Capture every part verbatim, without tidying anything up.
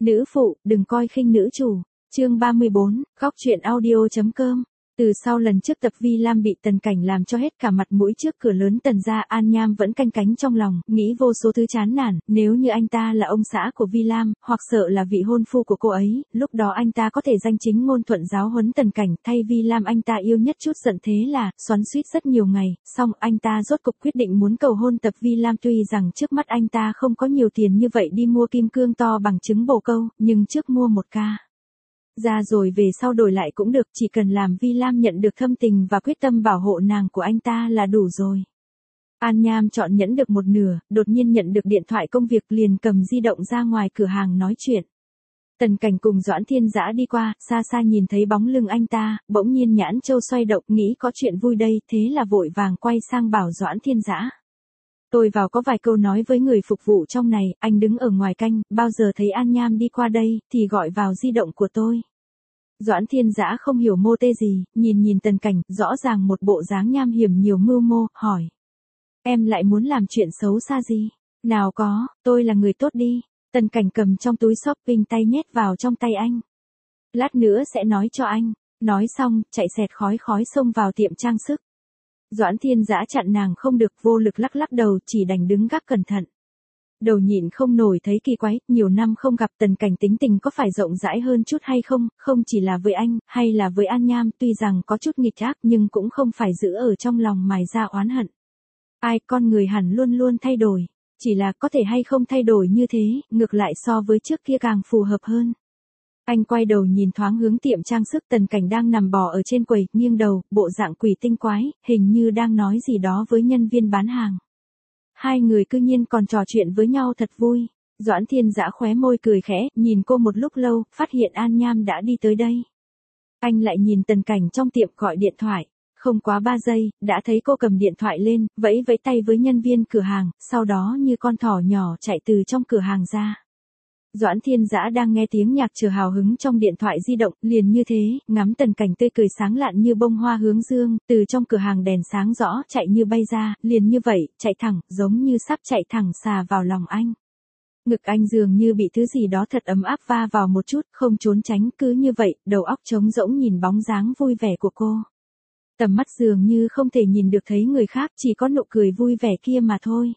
Nữ phụ, đừng coi khinh nữ chủ. Chương ba mươi bốn, góc truyện audio.com. Từ sau lần trước tập Vi Lam bị Tần Cảnh làm cho hết cả mặt mũi trước cửa lớn Tần gia, An Nham vẫn canh cánh trong lòng, nghĩ vô số thứ chán nản, nếu như anh ta là ông xã của Vi Lam, hoặc sợ là vị hôn phu của cô ấy, lúc đó anh ta có thể danh chính ngôn thuận giáo huấn Tần Cảnh, thay Vi Lam anh ta yêu nhất chút giận thế là, xoắn xuýt rất nhiều ngày, xong anh ta rốt cục quyết định muốn cầu hôn tập Vi Lam, tuy rằng trước mắt anh ta không có nhiều tiền như vậy đi mua kim cương to bằng trứng bồ câu, nhưng trước mua một ca ra rồi về sau đổi lại cũng được, chỉ cần làm Vi Lam nhận được thâm tình và quyết tâm bảo hộ nàng của anh ta là đủ rồi. An Nham chọn nhẫn được một nửa, đột nhiên nhận được điện thoại công việc, liền cầm di động ra ngoài cửa hàng nói chuyện. Tần Cảnh cùng Doãn Thiên Dã đi qua, xa xa nhìn thấy bóng lưng anh ta, bỗng nhiên nhãn châu xoay động, nghĩ có chuyện vui đây, thế là vội vàng quay sang bảo Doãn Thiên Dã: tôi vào có vài câu nói với người phục vụ trong này, anh đứng ở ngoài canh, bao giờ thấy An Nham đi qua đây, thì gọi vào di động của tôi. Doãn Thiên Dã không hiểu mô tê gì, nhìn nhìn Tần Cảnh, rõ ràng một bộ dáng nham hiểm nhiều mưu mô, hỏi: em lại muốn làm chuyện xấu xa gì? Nào có, tôi là người tốt đi. Tần Cảnh cầm trong túi shopping tay nhét vào trong tay anh. Lát nữa sẽ nói cho anh. Nói xong, chạy xẹt khói khói xông vào tiệm trang sức. Doãn Thiên Dã chặn nàng không được, vô lực lắc lắc đầu, chỉ đành đứng gác cẩn thận. Đầu nhịn không nổi thấy kỳ quái, nhiều năm không gặp Tần Cảnh tính tình có phải rộng rãi hơn chút hay không, không chỉ là với anh, hay là với An Nham, tuy rằng có chút nghịch ác nhưng cũng không phải giữ ở trong lòng mài ra oán hận. Ai, con người hẳn luôn luôn thay đổi, chỉ là có thể hay không thay đổi như thế, ngược lại so với trước kia càng phù hợp hơn. Anh quay đầu nhìn thoáng hướng tiệm trang sức, Tần Cảnh đang nằm bò ở trên quầy, nghiêng đầu, bộ dạng quỷ tinh quái, hình như đang nói gì đó với nhân viên bán hàng. Hai người cư nhiên còn trò chuyện với nhau thật vui. Doãn Thiên Dã khóe môi cười khẽ, nhìn cô một lúc lâu, phát hiện An Nham đã đi tới đây. Anh lại nhìn Tần Cảnh trong tiệm gọi điện thoại. Không quá ba giây, đã thấy cô cầm điện thoại lên, vẫy vẫy tay với nhân viên cửa hàng, sau đó như con thỏ nhỏ chạy từ trong cửa hàng ra. Doãn Thiên Dã đang nghe tiếng nhạc chờ hào hứng trong điện thoại di động, liền như thế, ngắm Tần Cảnh tươi cười sáng lạn như bông hoa hướng dương, từ trong cửa hàng đèn sáng rõ, chạy như bay ra, liền như vậy, chạy thẳng, giống như sắp chạy thẳng xà vào lòng anh. Ngực anh dường như bị thứ gì đó thật ấm áp va vào một chút, không trốn tránh, cứ như vậy, đầu óc trống rỗng nhìn bóng dáng vui vẻ của cô. Tầm mắt dường như không thể nhìn được thấy người khác, chỉ có nụ cười vui vẻ kia mà thôi.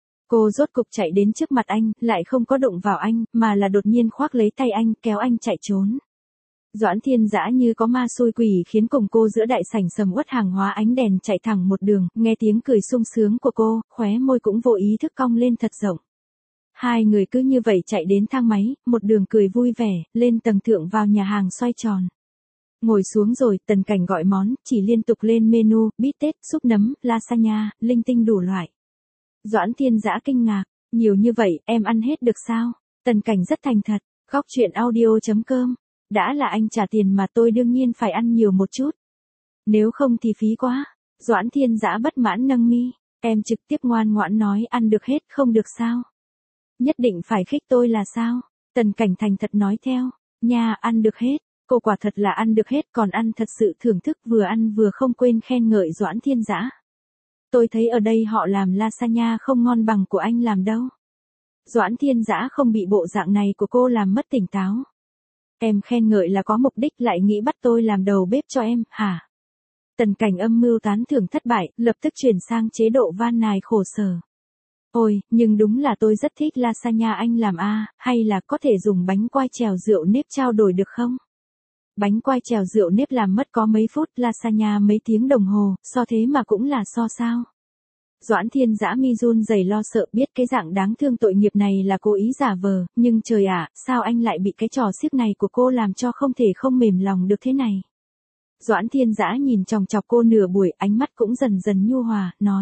Cô rốt cục chạy đến trước mặt anh, lại không có đụng vào anh, mà là đột nhiên khoác lấy tay anh, kéo anh chạy trốn. Doãn Thiên Dã như có ma xui quỷ khiến cùng cô giữa đại sảnh sầm uất hàng hóa ánh đèn chạy thẳng một đường, nghe tiếng cười sung sướng của cô, khóe môi cũng vô ý thức cong lên thật rộng. Hai người cứ như vậy chạy đến thang máy, một đường cười vui vẻ, lên tầng thượng vào nhà hàng xoay tròn. Ngồi xuống rồi, Tần Cảnh gọi món, chỉ liên tục lên menu, bít tết, súp nấm, lasagna, linh tinh đủ loại. Doãn Thiên Dã kinh ngạc, nhiều như vậy, em ăn hết được sao? Tần Cảnh rất thành thật, góc truyện audio.com. Đã là anh trả tiền mà tôi đương nhiên phải ăn nhiều một chút. Nếu không thì phí quá. Doãn Thiên Dã bất mãn nâng mi, em trực tiếp ngoan ngoãn nói ăn được hết không được sao? Nhất định phải khích tôi là sao? Tần Cảnh thành thật nói theo, nha ăn được hết. Cô quả thật là ăn được hết, còn ăn thật sự thưởng thức, vừa ăn vừa không quên khen ngợi Doãn Thiên Dã. Tôi thấy ở đây họ làm lasagna không ngon bằng của anh làm đâu. Doãn Thiên Dã không bị bộ dạng này của cô làm mất tỉnh táo. Em khen ngợi là có mục đích, lại nghĩ bắt tôi làm đầu bếp cho em, hả? Tần Cảnh âm mưu tán thưởng thất bại, lập tức chuyển sang chế độ van nài khổ sở. Ôi, nhưng đúng là tôi rất thích lasagna anh làm a, hay là có thể dùng bánh quai chèo rượu nếp trao đổi được không? Bánh quai chèo rượu nếp làm mất có mấy phút, lasagna mấy tiếng đồng hồ, so thế mà cũng là so sao. Doãn Thiên Dã mi run rẩy lo sợ, biết cái dạng đáng thương tội nghiệp này là cố ý giả vờ, nhưng trời ạ, sao anh lại bị cái trò xiếc này của cô làm cho không thể không mềm lòng được thế này. Doãn Thiên Dã nhìn chòng chọc cô nửa buổi, ánh mắt cũng dần dần nhu hòa, nói.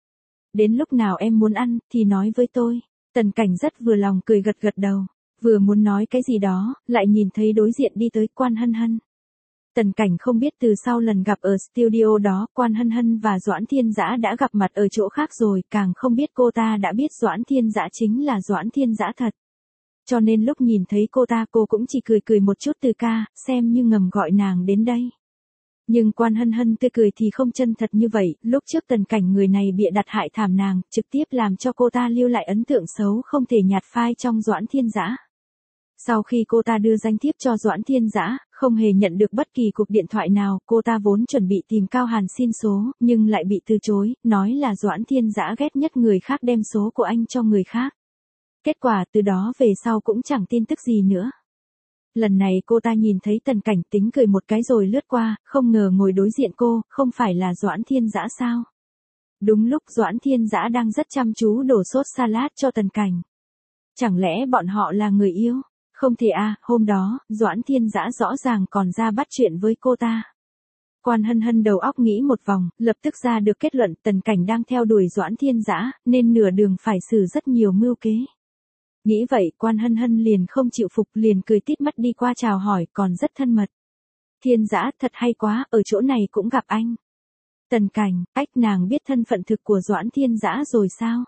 Đến lúc nào em muốn ăn, thì nói với tôi. Tần Cảnh rất vừa lòng cười gật gật đầu. Vừa muốn nói cái gì đó, lại nhìn thấy đối diện đi tới Quan Hân Hân. Tần Cảnh không biết từ sau lần gặp ở studio đó, Quan Hân Hân và Doãn Thiên Dã đã gặp mặt ở chỗ khác rồi, càng không biết cô ta đã biết Doãn Thiên Dã chính là Doãn Thiên Dã thật. Cho nên lúc nhìn thấy cô ta, cô cũng chỉ cười cười một chút từ ca, xem như ngầm gọi nàng đến đây. Nhưng Quan Hân Hân tươi cười thì không chân thật như vậy, lúc trước Tần Cảnh người này bịa đặt hại thảm nàng, trực tiếp làm cho cô ta lưu lại ấn tượng xấu không thể nhạt phai trong Doãn Thiên Dã. Sau khi cô ta đưa danh thiếp cho Doãn Thiên Dã, không hề nhận được bất kỳ cuộc điện thoại nào, cô ta vốn chuẩn bị tìm Cao Hàn xin số, nhưng lại bị từ chối, nói là Doãn Thiên Dã ghét nhất người khác đem số của anh cho người khác. Kết quả từ đó về sau cũng chẳng tin tức gì nữa. Lần này cô ta nhìn thấy Tần Cảnh tính cười một cái rồi lướt qua, không ngờ ngồi đối diện cô, không phải là Doãn Thiên Dã sao? Đúng lúc Doãn Thiên Dã đang rất chăm chú đổ sốt salad cho Tần Cảnh. Chẳng lẽ bọn họ là người yêu? Không thể à, hôm đó, Doãn Thiên Dã rõ ràng còn ra bắt chuyện với cô ta. Quan Hân Hân đầu óc nghĩ một vòng, lập tức ra được kết luận Tần Cảnh đang theo đuổi Doãn Thiên Dã, nên nửa đường phải xử rất nhiều mưu kế. Nghĩ vậy, Quan Hân Hân liền không chịu phục, liền cười tít mắt đi qua chào hỏi, còn rất thân mật. Thiên Dã, thật hay quá, ở chỗ này cũng gặp anh. Tần Cảnh, ách, nàng biết thân phận thực của Doãn Thiên Dã rồi sao?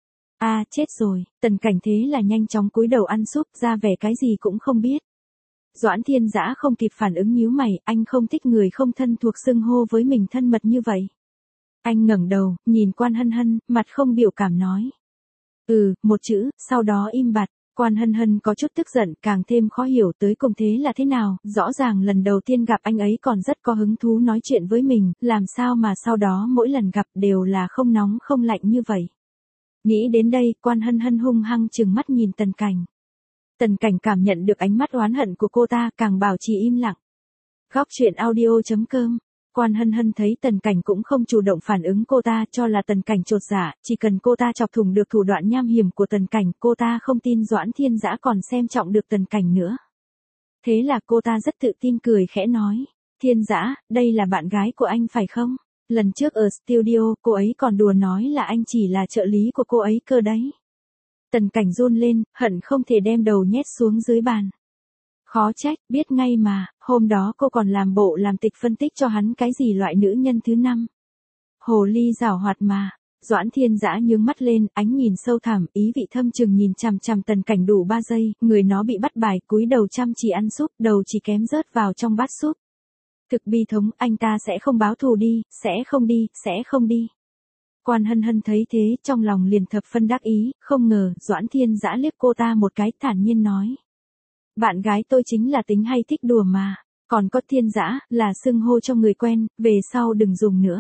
À, chết rồi, Tần Cảnh thế là nhanh chóng cúi đầu ăn súp, ra vẻ cái gì cũng không biết. Doãn Thiên Dã không kịp phản ứng nhíu mày, anh không thích người không thân thuộc xưng hô với mình thân mật như vậy. Anh ngẩng đầu, nhìn Quan Hân Hân, mặt không biểu cảm nói. Ừ, một chữ, sau đó im bặt. Quan Hân Hân có chút tức giận, càng thêm khó hiểu tới cùng thế là thế nào, rõ ràng lần đầu tiên gặp anh ấy còn rất có hứng thú nói chuyện với mình, làm sao mà sau đó mỗi lần gặp đều là không nóng không lạnh như vậy. Nghĩ đến đây, Quan Hân Hân hung hăng trừng mắt nhìn Tần Cảnh. Tần Cảnh cảm nhận được ánh mắt oán hận của cô ta, càng bảo trì im lặng. Góc truyện audio chấm com. Quan Hân Hân thấy Tần Cảnh cũng không chủ động phản ứng cô ta, cho là Tần Cảnh chột dạ, chỉ cần cô ta chọc thủng được thủ đoạn nham hiểm của Tần Cảnh, cô ta không tin Doãn Thiên Dã còn xem trọng được Tần Cảnh nữa. Thế là cô ta rất tự tin cười khẽ nói, Thiên Dã, đây là bạn gái của anh phải không? Lần trước ở studio, cô ấy còn đùa nói là anh chỉ là trợ lý của cô ấy cơ đấy. Tần Cảnh run lên, hận không thể đem đầu nhét xuống dưới bàn. Khó trách, biết ngay mà, hôm đó cô còn làm bộ làm tịch phân tích cho hắn cái gì loại nữ nhân thứ năm. Hồ ly giảo hoạt mà. Doãn Thiên Dã nhướng mắt lên, ánh nhìn sâu thẳm, ý vị thâm trừng nhìn chằm chằm Tần Cảnh đủ ba giây, người nó bị bắt bài, cúi đầu chăm chỉ ăn súp, đầu chỉ kém rớt vào trong bát súp. Thực bi thống, anh ta sẽ không báo thù đi, sẽ không đi, sẽ không đi. Quan Hân Hân thấy thế, trong lòng liền thập phân đắc ý, không ngờ, Doãn Thiên Dã liếc cô ta một cái, thản nhiên nói. Bạn gái tôi chính là tính hay thích đùa mà, còn có Thiên Dã, là xưng hô cho người quen, về sau đừng dùng nữa.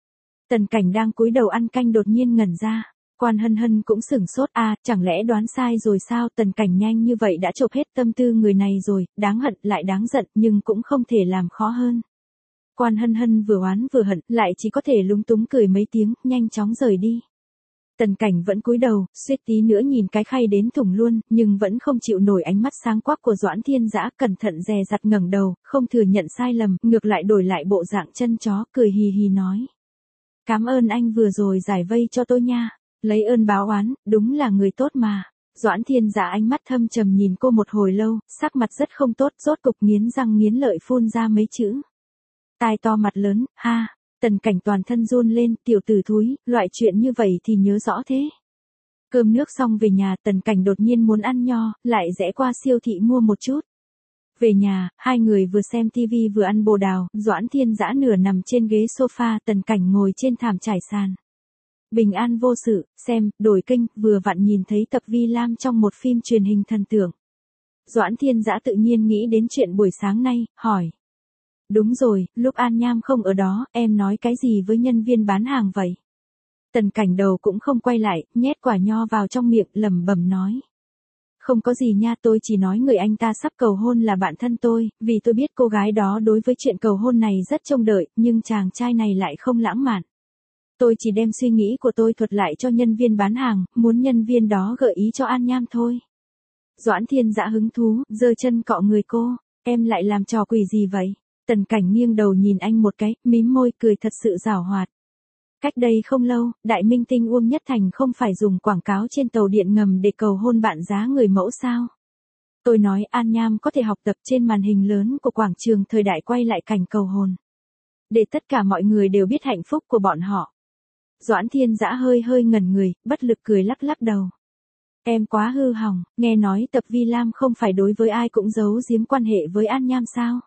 Tần Cảnh đang cúi đầu ăn canh đột nhiên ngẩn ra. Quan Hân Hân cũng sửng sốt, à, chẳng lẽ đoán sai rồi sao? Tần Cảnh nhanh như vậy đã chộp hết tâm tư người này rồi, đáng hận lại đáng giận, nhưng cũng không thể làm khó hơn. Quan Hân Hân vừa oán vừa hận, lại chỉ có thể lúng túng cười mấy tiếng, nhanh chóng rời đi. Tần Cảnh vẫn cúi đầu, suýt tí nữa nhìn cái khay đến thủng luôn, nhưng vẫn không chịu nổi ánh mắt sáng quắc của Doãn Thiên Dã, cẩn thận dè dặt ngẩng đầu, không thừa nhận sai lầm, ngược lại đổi lại bộ dạng chân chó, cười hì hì nói. Cảm ơn anh vừa rồi giải vây cho tôi nha. Lấy ơn báo oán, đúng là người tốt mà. Doãn Thiên Dã ánh mắt thâm trầm nhìn cô một hồi lâu, sắc mặt rất không tốt, rốt cục nghiến răng nghiến lợi phun ra mấy chữ. Tai to mặt lớn, ha. Tần Cảnh toàn thân run lên, tiểu tử thúi, loại chuyện như vậy thì nhớ rõ thế. Cơm nước xong về nhà, Tần Cảnh đột nhiên muốn ăn nho, lại rẽ qua siêu thị mua một chút. Về nhà, hai người vừa xem tivi vừa ăn bồ đào, Doãn Thiên Dã nửa nằm trên ghế sofa, Tần Cảnh ngồi trên thảm trải sàn. Bình an vô sự, xem, đổi kênh, vừa vặn nhìn thấy tập Vi Lam trong một phim truyền hình thần tượng. Doãn Thiên Dã tự nhiên nghĩ đến chuyện buổi sáng nay, hỏi. Đúng rồi, lúc An Nham không ở đó, em nói cái gì với nhân viên bán hàng vậy? Tần Cảnh đầu cũng không quay lại, nhét quả nho vào trong miệng, lẩm bẩm nói. Không có gì nha, tôi chỉ nói người anh ta sắp cầu hôn là bạn thân tôi, vì tôi biết cô gái đó đối với chuyện cầu hôn này rất trông đợi, nhưng chàng trai này lại không lãng mạn. Tôi chỉ đem suy nghĩ của tôi thuật lại cho nhân viên bán hàng, muốn nhân viên đó gợi ý cho An Nham thôi. Doãn Thiên Dã hứng thú, giơ chân cọ người cô, em lại làm trò quỷ gì vậy? Tần Cảnh nghiêng đầu nhìn anh một cái, mím môi cười thật sự giảo hoạt. Cách đây không lâu, đại minh tinh Uông Nhất Thành không phải dùng quảng cáo trên tàu điện ngầm để cầu hôn bạn giá người mẫu sao? Tôi nói An Nham có thể học tập trên màn hình lớn của quảng trường thời đại quay lại cảnh cầu hôn. Để tất cả mọi người đều biết hạnh phúc của bọn họ. Doãn Thiên Dã hơi hơi ngẩn người, bất lực cười lắc lắc đầu. Em quá hư hỏng, nghe nói tập Vi Lam không phải đối với ai cũng giấu giếm quan hệ với An Nham sao?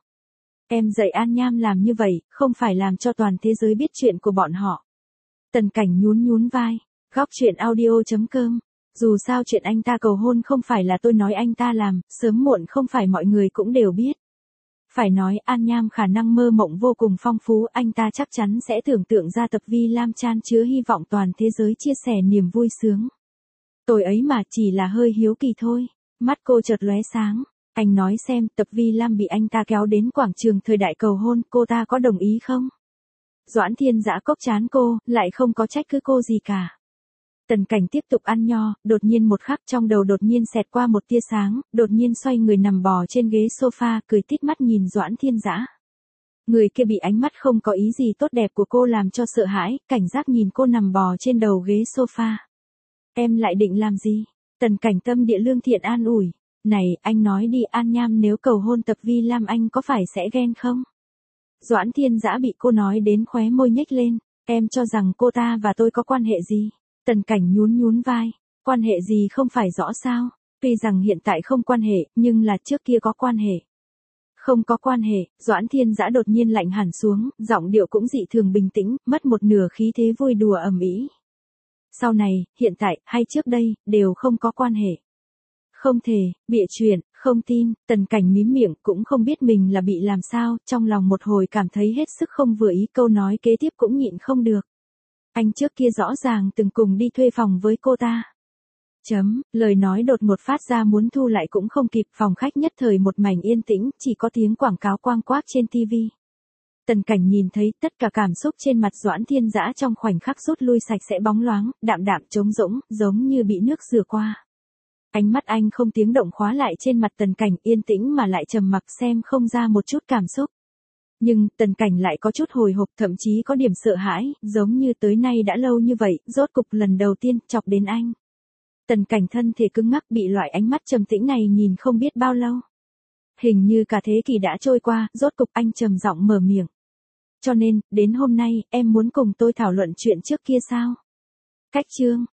Em dạy An Nham làm như vậy, không phải làm cho toàn thế giới biết chuyện của bọn họ. Tần Cảnh nhún nhún vai. Góc truyện audio chấm com Dù sao chuyện anh ta cầu hôn không phải là tôi nói anh ta làm, sớm muộn không phải mọi người cũng đều biết. Phải nói An Nham khả năng mơ mộng vô cùng phong phú, anh ta chắc chắn sẽ tưởng tượng ra tập Vi Lam chan chứa hy vọng toàn thế giới chia sẻ niềm vui sướng. Tôi ấy mà chỉ là hơi hiếu kỳ thôi. Mắt cô chợt lóe sáng. Anh nói xem, tập Vi Lam bị anh ta kéo đến quảng trường thời đại cầu hôn, cô ta có đồng ý không? Doãn Thiên Dã cốc chán cô, lại không có trách cứ cô gì cả. Tần Cảnh tiếp tục ăn nho, đột nhiên một khắc trong đầu đột nhiên xẹt qua một tia sáng, đột nhiên xoay người nằm bò trên ghế sofa, cười tít mắt nhìn Doãn Thiên Dã. Người kia bị ánh mắt không có ý gì tốt đẹp của cô làm cho sợ hãi, cảnh giác nhìn cô nằm bò trên đầu ghế sofa. Em lại định làm gì? Tần Cảnh tâm địa lương thiện an ủi. Này, anh nói đi, An Nham nếu cầu hôn tập Vi Lam anh có phải sẽ ghen không? Doãn Thiên Dã bị cô nói đến khóe môi nhếch lên. Em cho rằng cô ta và tôi có quan hệ gì? Tần Cảnh nhún nhún vai. Quan hệ gì không phải rõ sao? Tuy rằng hiện tại không quan hệ, nhưng là trước kia có quan hệ. Không có quan hệ, Doãn Thiên Dã đột nhiên lạnh hẳn xuống, giọng điệu cũng dị thường bình tĩnh, mất một nửa khí thế vui đùa ầm ĩ. Sau này, hiện tại, hay trước đây, đều không có quan hệ. Không thể, bịa chuyện, không tin, Tần Cảnh mím miệng cũng không biết mình là bị làm sao, trong lòng một hồi cảm thấy hết sức không vừa ý, câu nói kế tiếp cũng nhịn không được. Anh trước kia rõ ràng từng cùng đi thuê phòng với cô ta. Chấm, lời nói đột ngột phát ra muốn thu lại cũng không kịp, phòng khách nhất thời một mảnh yên tĩnh, chỉ có tiếng quảng cáo quang quác trên tivi. Tần Cảnh nhìn thấy tất cả cảm xúc trên mặt Doãn Thiên Dã trong khoảnh khắc rút lui sạch sẽ bóng loáng, đạm đạm trống rỗng, giống như bị nước rửa qua. Ánh mắt anh không tiếng động khóa lại trên mặt Tần Cảnh, yên tĩnh mà lại trầm mặc, xem không ra một chút cảm xúc. Nhưng, Tần Cảnh lại có chút hồi hộp, thậm chí có điểm sợ hãi, giống như tới nay đã lâu như vậy, rốt cục lần đầu tiên chọc đến anh. Tần Cảnh thân thể cứng ngắc bị loại ánh mắt trầm tĩnh này nhìn không biết bao lâu. Hình như cả thế kỷ đã trôi qua, rốt cục anh trầm giọng mở miệng. Cho nên, đến hôm nay, em muốn cùng tôi thảo luận chuyện trước kia sao? Cách chương.